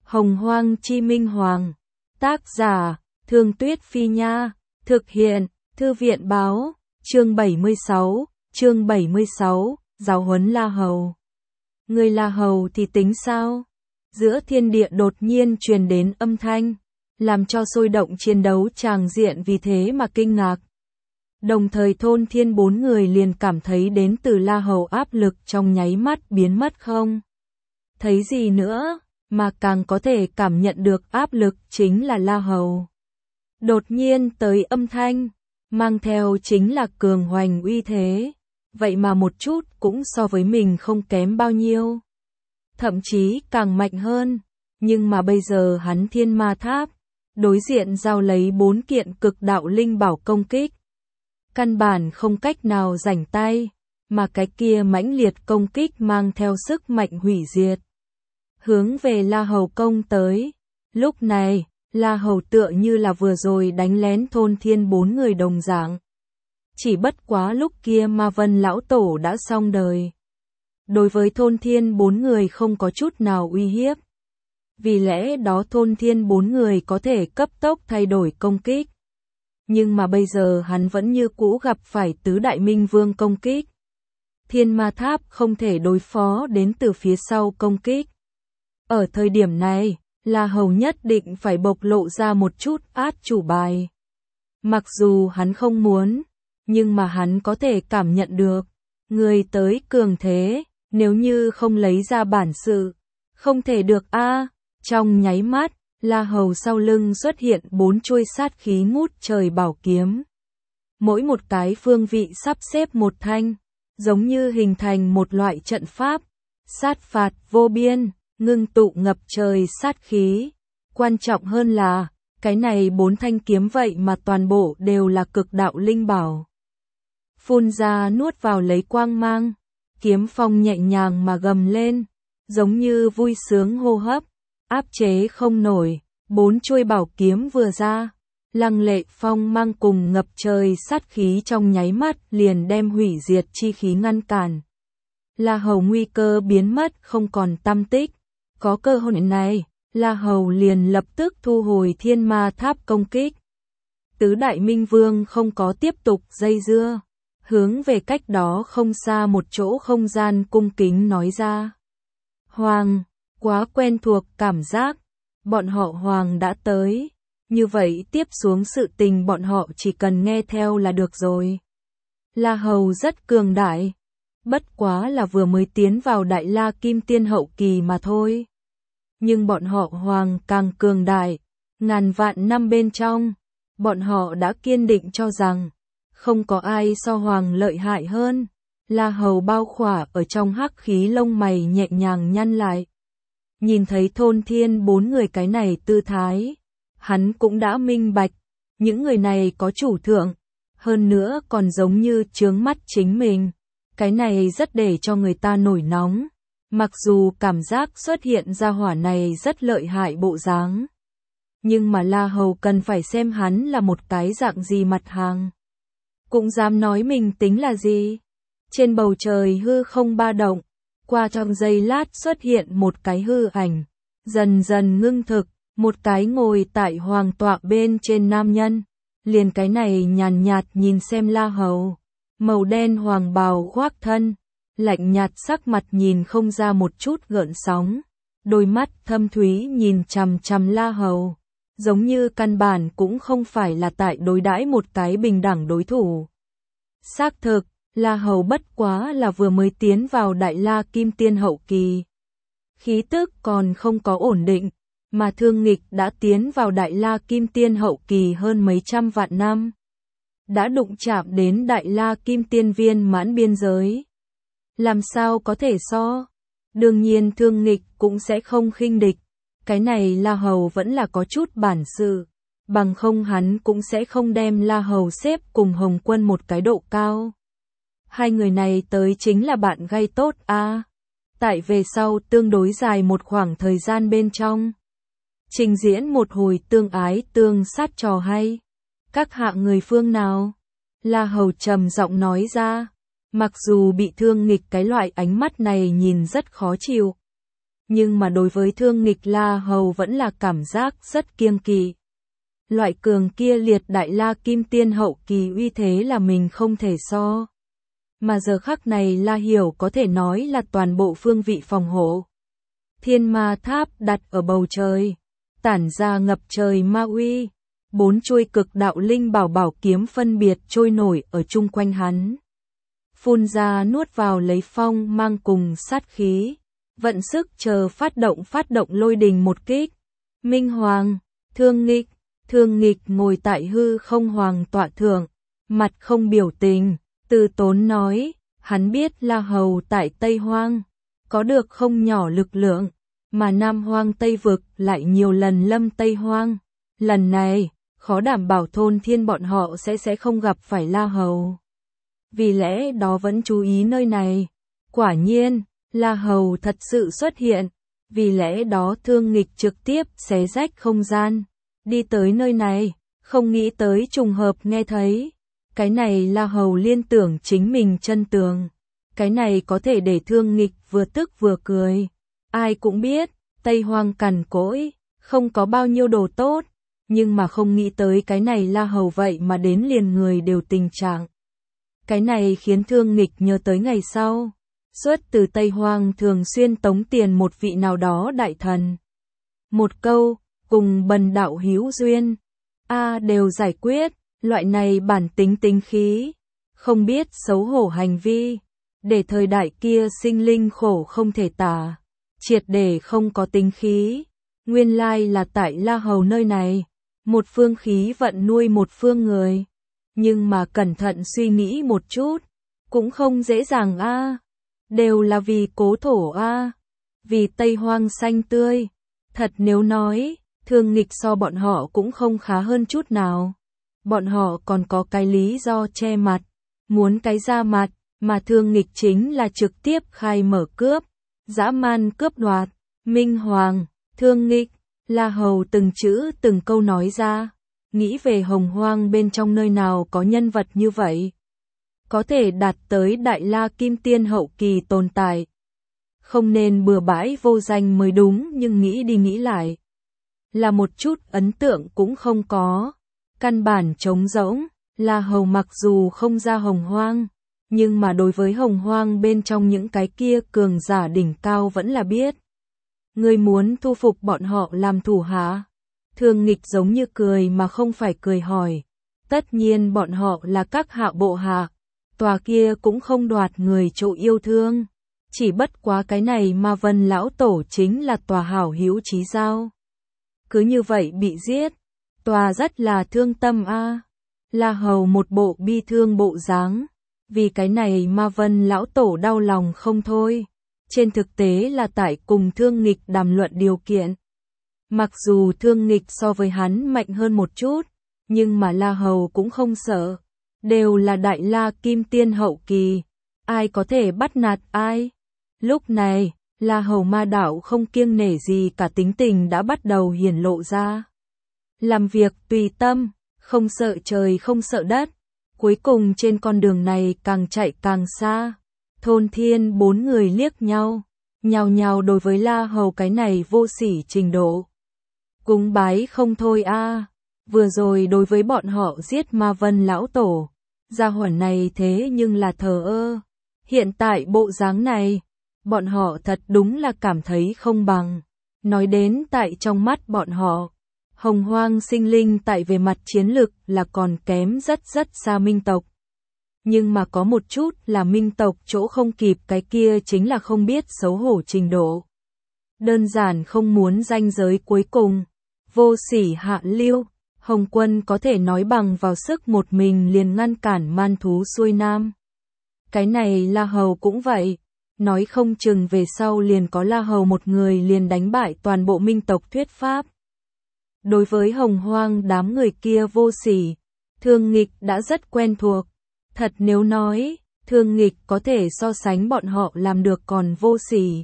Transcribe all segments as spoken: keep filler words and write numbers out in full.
Hồng Hoang Chi Minh Hoàng. Tác giả, Thương Tuyết Phi Nha. Thực hiện, Thư viện Báo. Chương bảy mươi sáu, chương bảy mươi sáu, giáo huấn La Hầu. Người La Hầu thì tính sao? Giữa thiên địa đột nhiên truyền đến âm thanh, làm cho sôi động chiến đấu tràng diện vì thế mà kinh ngạc. Đồng thời thôn thiên bốn người liền cảm thấy đến từ La Hầu áp lực trong nháy mắt biến mất không thấy gì nữa, mà càng có thể cảm nhận được áp lực chính là La Hầu. Đột nhiên tới âm thanh, mang theo chính là cường hoành uy thế, vậy mà một chút cũng so với mình không kém bao nhiêu. Thậm chí càng mạnh hơn, nhưng mà bây giờ hắn Thiên Ma Tháp, đối diện giao lấy bốn kiện cực đạo linh bảo công kích. Căn bản không cách nào rảnh tay, mà cái kia mãnh liệt công kích mang theo sức mạnh hủy diệt. Hướng về La Hầu công tới, lúc này, La Hầu tựa như là vừa rồi đánh lén thôn thiên bốn người đồng dạng. Chỉ bất quá lúc kia Ma Vân Lão Tổ đã xong đời. Đối với thôn thiên bốn người không có chút nào uy hiếp. Vì lẽ đó thôn thiên bốn người có thể cấp tốc thay đổi công kích. Nhưng mà bây giờ hắn vẫn như cũ gặp phải tứ đại minh vương công kích. Thiên Ma Tháp không thể đối phó đến từ phía sau công kích. Ở thời điểm này, La Hầu nhất định phải bộc lộ ra một chút át chủ bài. Mặc dù hắn không muốn, nhưng mà hắn có thể cảm nhận được. Người tới cường thế, nếu như không lấy ra bản sự, không thể được a. Trong nháy mắt, La Hầu sau lưng xuất hiện bốn chuôi sát khí ngút trời bảo kiếm. Mỗi một cái phương vị sắp xếp một thanh, giống như hình thành một loại trận pháp, sát phạt vô biên, ngưng tụ ngập trời sát khí. Quan trọng hơn là, cái này bốn thanh kiếm vậy mà toàn bộ đều là cực đạo linh bảo. Phun ra nuốt vào lấy quang mang, kiếm phong nhẹ nhàng mà gầm lên, giống như vui sướng hô hấp, áp chế không nổi. Bốn chuôi bảo kiếm vừa ra, lăng lệ phong mang cùng ngập trời sát khí trong nháy mắt liền đem hủy diệt chi khí ngăn cản. La Hầu nguy cơ biến mất không còn tăm tích. Có cơ hội này, La Hầu liền lập tức thu hồi Thiên Ma Tháp công kích. Tứ đại minh vương không có tiếp tục dây dưa, hướng về cách đó không xa một chỗ không gian cung kính nói ra. Hoàng, quá quen thuộc cảm giác. Bọn họ Hoàng đã tới, như vậy tiếp xuống sự tình bọn họ chỉ cần nghe theo là được rồi. La Hầu rất cường đại, bất quá là vừa mới tiến vào Đại La Kim Tiên hậu kỳ mà thôi. Nhưng bọn họ Hoàng càng cường đại, ngàn vạn năm bên trong, bọn họ đã kiên định cho rằng, không có ai so Hoàng lợi hại hơn. La Hầu bao khỏa ở trong hắc khí lông mày nhẹ nhàng nhăn lại. Nhìn thấy thôn thiên bốn người cái này tư thái, hắn cũng đã minh bạch, những người này có chủ thượng, hơn nữa còn giống như chướng mắt chính mình, cái này rất để cho người ta nổi nóng, mặc dù cảm giác xuất hiện ra hỏa này rất lợi hại bộ dáng. Nhưng mà La Hầu cần phải xem hắn là một cái dạng gì mặt hàng. Cũng dám nói mình tính là gì. Trên bầu trời hư không ba động. Qua trong giây lát xuất hiện một cái hư ảnh, dần dần ngưng thực, một cái ngồi tại hoàng tọa bên trên nam nhân, liền cái này nhàn nhạt nhìn xem La Hầu, màu đen hoàng bào khoác thân, lạnh nhạt sắc mặt nhìn không ra một chút gợn sóng, đôi mắt thâm thúy nhìn chằm chằm La Hầu, giống như căn bản cũng không phải là tại đối đãi một cái bình đẳng đối thủ. Xác thực, La Hầu bất quá là vừa mới tiến vào Đại La Kim Tiên hậu kỳ. Khí tức còn không có ổn định, mà Thương Nghịch đã tiến vào Đại La Kim Tiên hậu kỳ hơn mấy trăm vạn năm. Đã đụng chạm đến Đại La Kim Tiên viên mãn biên giới. Làm sao có thể so? Đương nhiên Thương Nghịch cũng sẽ không khinh địch. Cái này La Hầu vẫn là có chút bản sự. Bằng không hắn cũng sẽ không đem La Hầu xếp cùng Hồng Quân một cái độ cao. Hai người này tới chính là bạn gây tốt a. À. Tại về sau tương đối dài một khoảng thời gian bên trong. Trình diễn một hồi tương ái tương sát trò hay. Các hạ người phương nào? La Hầu trầm giọng nói ra. Mặc dù bị Thương Nghịch cái loại ánh mắt này nhìn rất khó chịu. nhưng mà đối với Thương Nghịch La Hầu vẫn là cảm giác rất kiêng kỵ. Loại cường kia liệt đại la kim tiên hậu kỳ uy thế là mình không thể so. Mà giờ khắc này La Hiểu có thể nói là toàn bộ phương vị phòng hộ. Thiên ma tháp đặt ở bầu trời, tản ra ngập trời ma uy. Bốn chuôi cực đạo linh bảo bảo kiếm phân biệt trôi nổi ở chung quanh hắn. Phun ra nuốt vào lấy phong mang cùng sát khí. Vận sức chờ phát động phát động lôi đình một kích. Minh Hoàng, Thương Nghịch, Thương Nghịch ngồi tại hư không hoàng tọa thượng, mặt không biểu tình, từ tốn nói, hắn biết La Hầu tại Tây Hoang, có được không nhỏ lực lượng, mà Nam Hoang Tây Vực lại nhiều lần lâm Tây Hoang. Lần này, khó đảm bảo thôn thiên bọn họ sẽ sẽ không gặp phải La Hầu. Vì lẽ đó vẫn chú ý nơi này. Quả nhiên, La Hầu thật sự xuất hiện. Vì lẽ đó Thương Nghịch trực tiếp xé rách không gian. Đi tới nơi này, không nghĩ tới trùng hợp nghe thấy. Cái này La Hầu liên tưởng chính mình chân tường. Cái này có thể để Thương Nghịch vừa tức vừa cười. Ai cũng biết, Tây Hoang cằn cỗi, không có bao nhiêu đồ tốt. Nhưng mà không nghĩ tới cái này La Hầu vậy mà đến liền người đều tình trạng. Cái này khiến Thương Nghịch nhớ tới ngày sau. Xuất từ Tây Hoang thường xuyên tống tiền một vị nào đó đại thần. Một câu, cùng bần đạo hữu duyên. A đều giải quyết, loại này bản tính tính khí. Không biết xấu hổ hành vi. Để thời đại kia sinh linh khổ không thể tả. Triệt để không có tính khí. Nguyên lai là tại La Hầu nơi này. Một phương khí vận nuôi một phương người. Nhưng mà cẩn thận suy nghĩ một chút. Cũng không dễ dàng a à. Đều là vì cố thổ a à. Vì Tây Hoang xanh tươi. Thật nếu nói, Thương Nghịch so bọn họ cũng không khá hơn chút nào. Bọn họ còn có cái lý do che mặt. Muốn cái ra mặt, mà Thương Nghịch chính là trực tiếp khai mở cướp. Dã man cướp đoạt. Minh Hoàng, Thương Nghịch. La Hầu từng chữ từng câu nói ra, nghĩ về Hồng Hoang bên trong nơi nào có nhân vật như vậy. Có thể đạt tới Đại La Kim Tiên hậu kỳ tồn tại. Không nên bừa bãi vô danh mới đúng nhưng nghĩ đi nghĩ lại. Là một chút ấn tượng cũng không có. Căn bản trống rỗng, La Hầu mặc dù không ra Hồng Hoang, nhưng mà đối với Hồng Hoang bên trong những cái kia cường giả đỉnh cao vẫn là biết. Ngươi muốn thu phục bọn họ làm thủ hạ. Thương Nghịch giống như cười mà không phải cười hỏi. Tất nhiên bọn họ là các hạ bộ hạ. Tòa kia cũng không đoạt người chỗ yêu thương. Chỉ bất quá cái này mà Vân lão tổ chính là tòa hảo hữu chí giao. Cứ như vậy bị giết. Tòa rất là thương tâm a à. La Hầu một bộ bi thương bộ dáng. Vì cái này mà Vân lão tổ đau lòng không thôi. Trên thực tế là tại cùng Thương Nghịch đàm luận điều kiện. Mặc dù Thương Nghịch so với hắn mạnh hơn một chút, nhưng mà La Hầu cũng không sợ. Đều là Đại La Kim Tiên hậu kỳ. Ai có thể bắt nạt ai? Lúc này, La Hầu ma đạo không kiêng nể gì cả tính tình đã bắt đầu hiển lộ ra. Làm việc tùy tâm, không sợ trời không sợ đất. Cuối cùng trên con đường này càng chạy càng xa. Thôn thiên bốn người liếc nhau, nhào nhào đối với La Hầu cái này vô sỉ trình độ. Cúng bái không thôi a à. Vừa rồi đối với bọn họ giết Ma Vân lão tổ, gia hỏa này thế nhưng là thờ ơ. Hiện tại bộ dáng này, bọn họ thật đúng là cảm thấy không bằng. Nói đến tại trong mắt bọn họ, Hồng Hoang sinh linh tại về mặt chiến lực là còn kém rất rất xa Minh tộc. Nhưng mà có một chút là Minh tộc chỗ không kịp cái kia chính là không biết xấu hổ trình độ. Đơn giản không muốn ranh giới cuối cùng. Vô sỉ hạ lưu, Hồng Quân có thể nói bằng vào sức một mình liền ngăn cản man thú xuôi nam. Cái này La Hầu cũng vậy. Nói không chừng về sau liền có La Hầu một người liền đánh bại toàn bộ Minh tộc thuyết pháp. Đối với Hồng Hoang đám người kia vô sỉ, Thương Nghịch đã rất quen thuộc. Thật nếu nói, Thương Nghịch có thể so sánh bọn họ làm được còn vô sỉ.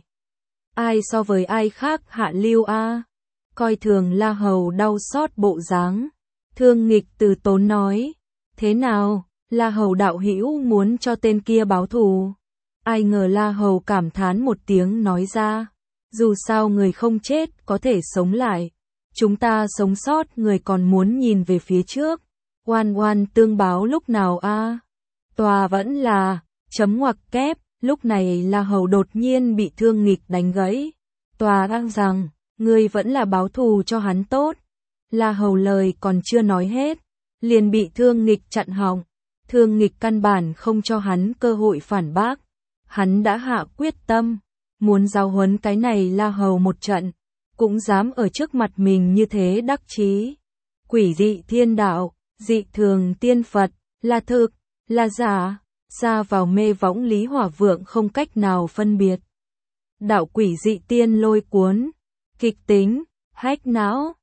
Ai so với ai khác hạ lưu a à? Coi thường La Hầu đau xót bộ dáng. Thương Nghịch từ tốn nói, thế nào, La Hầu đạo hữu muốn cho tên kia báo thù. Ai ngờ La Hầu cảm thán một tiếng nói ra, Dù sao người không chết có thể sống lại. Chúng ta sống sót người còn muốn nhìn về phía trước. Oan oan tương báo lúc nào a? À? Tòa vẫn là, chấm ngoặc kép, lúc này La Hầu đột nhiên bị Thương Nghịch đánh gãy. Tòa đang rằng, ngươi vẫn là báo thù cho hắn tốt. La Hầu lời còn chưa nói hết, liền bị Thương Nghịch chặn họng. Thương Nghịch căn bản không cho hắn cơ hội phản bác. Hắn đã hạ quyết tâm, muốn giáo huấn cái này La Hầu một trận, cũng dám ở trước mặt mình như thế đắc chí. Quỷ dị thiên đạo, dị thường tiên Phật, là thực, là giả, xa vào mê võng Lý Hỏa Vượng không cách nào phân biệt. Đạo quỷ dị tiên lôi cuốn, kịch tính, hách não.